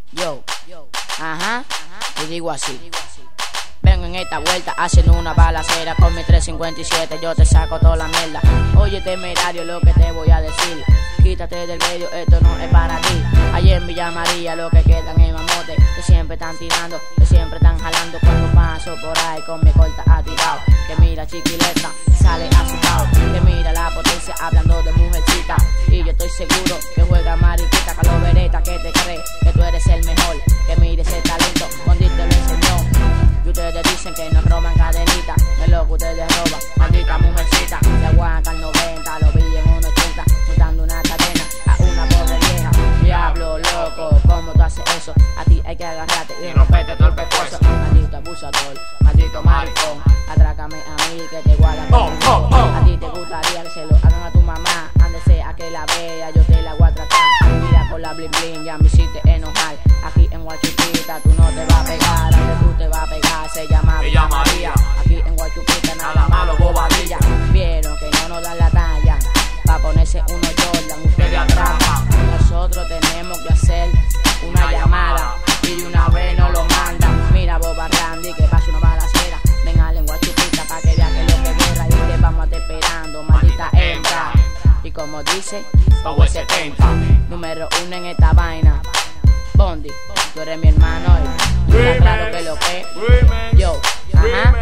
Yo, ajá, y digo así. Vengo en esta vuelta haciendo una balacera con mi 357, yo te saco toda la mierda. Oye, temerario, lo que te voy a decir. Quítate del medio, esto no es para ti. Allí en Villa María lo que quedan es mamote, que siempre están tirando, que siempre están jalando. Cuando paso por ahí con mi corta atirado, que mira chiquileta, sale asustado. Que mira la potencia hablando de mujercita. Y yo estoy seguro que juega mariquita, calovereta, que te cree que tú eres el mejor. Que mire ese talento, Bondi te lo enseñó. Y ustedes dicen que nos roban cadenitas, es lo que ustedes roban, maldita mujercita. Se aguantan 90, lo vi en 1.80, montando una cadena a una pobre vieja. Diablo loco, ¿cómo tú haces eso? A ti hay que agarrarte y romperte todo el pescuezo. Maldito abusador, maldito maricón, atrácame a mí que te guarda con A ti te gustaría que se lo hagan a tu mamá, ande sea que la vea, yo te la voy a tratar. Mira con la bling bling, ya me hiciste enojar. Aquí en Guachupita tú no te vas a pegar, donde tú te vas a pegar se llama Villa María. Aquí en Guachupita nada malo bobadilla. Vieron que no nos dan la talla, pa' ponerse uno Jordan, ustedes atrapan. Nosotros tenemos que hacer una llamada y de una vez nos lo mandan. Mira Boba Randy que pase una balacera, ven a lengua chupita pa' que vean que lo que guerra. Y te vamos a estar esperando, maldita hembra. Y como dice, Power 70, número 1 en esta vaina. Bondi, tú eres mi hermano y está claro que lo que yo, ajá,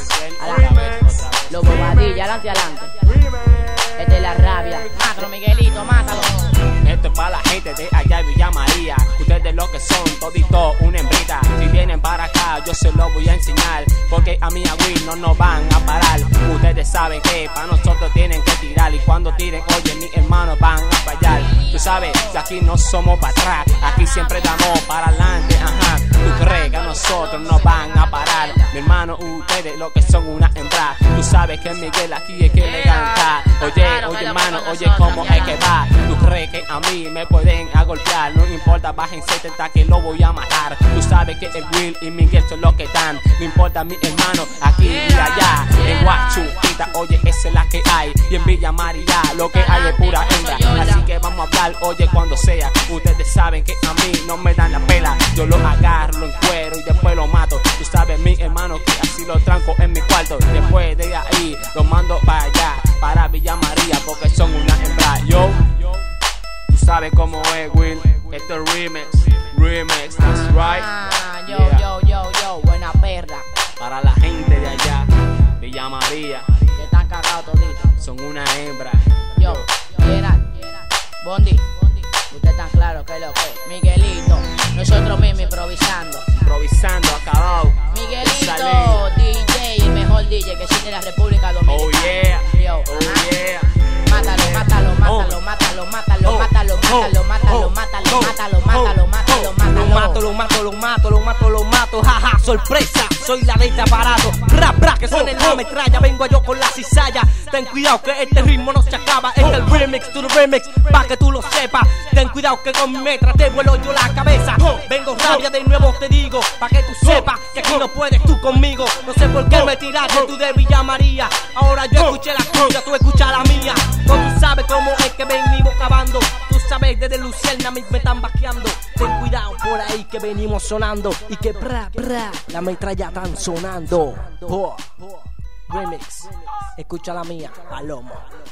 los bobadillas, adelante, adelante. Esta es la rabia, mátalo Miguelito, mátalo. Esto es para la gente de allá de Villa María. Ustedes lo que son, todito una hembrita. Si vienen para acá, yo se lo voy a enseñar, porque a mi Will no nos van a parar. Ustedes saben que para nosotros tienen que tirar, y cuando tiren, oye, mis hermanos van a fallar. Tú sabes que aquí no somos para atrás, aquí siempre damos para adelante, ajá. Tú crees que a nosotros nos van a parar. Mi hermano, ustedes lo que son una hembra. Tú sabes que Miguel aquí es que le canta. Oye, hermano, oye, cómo es que va. Tú crees que a mí me pueden golpear, no importa, bajen 70 que lo voy a matar. Tú sabes que el Will y Miguel son los que dan, no importa mi hermano, aquí y allá. En Guachupita, oye, esa es la que hay, y en Villa María lo que hay es pura hembra. Así que vamos a hablar, oye, cuando sea. Ustedes saben que a mí no me dan la pela, yo lo agarro, lo encuero y después lo mato. Tú sabes mi hermano que así lo tranco en mi cuarto. Después de ahí lo mando para allá, para Villa María, porque son una hembra. Yo, tú sabes cómo es, Will. Esto es remix, that's right. Yo, buena perra. Para la gente de allá, Villa María, que están cagados toditos, son una hembra. Yo, Gerard, Bondi, ustedes están claros que es lo que es. Miguelito, nosotros mismos Improvisando, acabado. Miguelito, DJ, el mejor DJ que existe en la República Dominicana. Oh yeah, yo, oh yeah. Mátalo. Lo mato, jaja, sorpresa, soy la de este aparato. Bra, que suene la metralla, vengo yo con la cizalla. Ten cuidado que este ritmo no se acaba, es el remix, tu remix, pa' que tú lo sepas. Ten cuidado que con mi metra te vuelo yo la cabeza. Vengo rabia de nuevo, te digo, pa' que tú sepas que aquí no puedes tú conmigo. No sé por qué me tiraste tú de Villa María, ahora yo escuché la tuya, tú escuchas la mía. No, tú sabes cómo es que venimos cavando, tú sabes desde Lucerna me están vaqueando. Ten cuidado por ahí que venimos sonando, y que la metralla están sonando. Remix, escucha la mía, Palomo.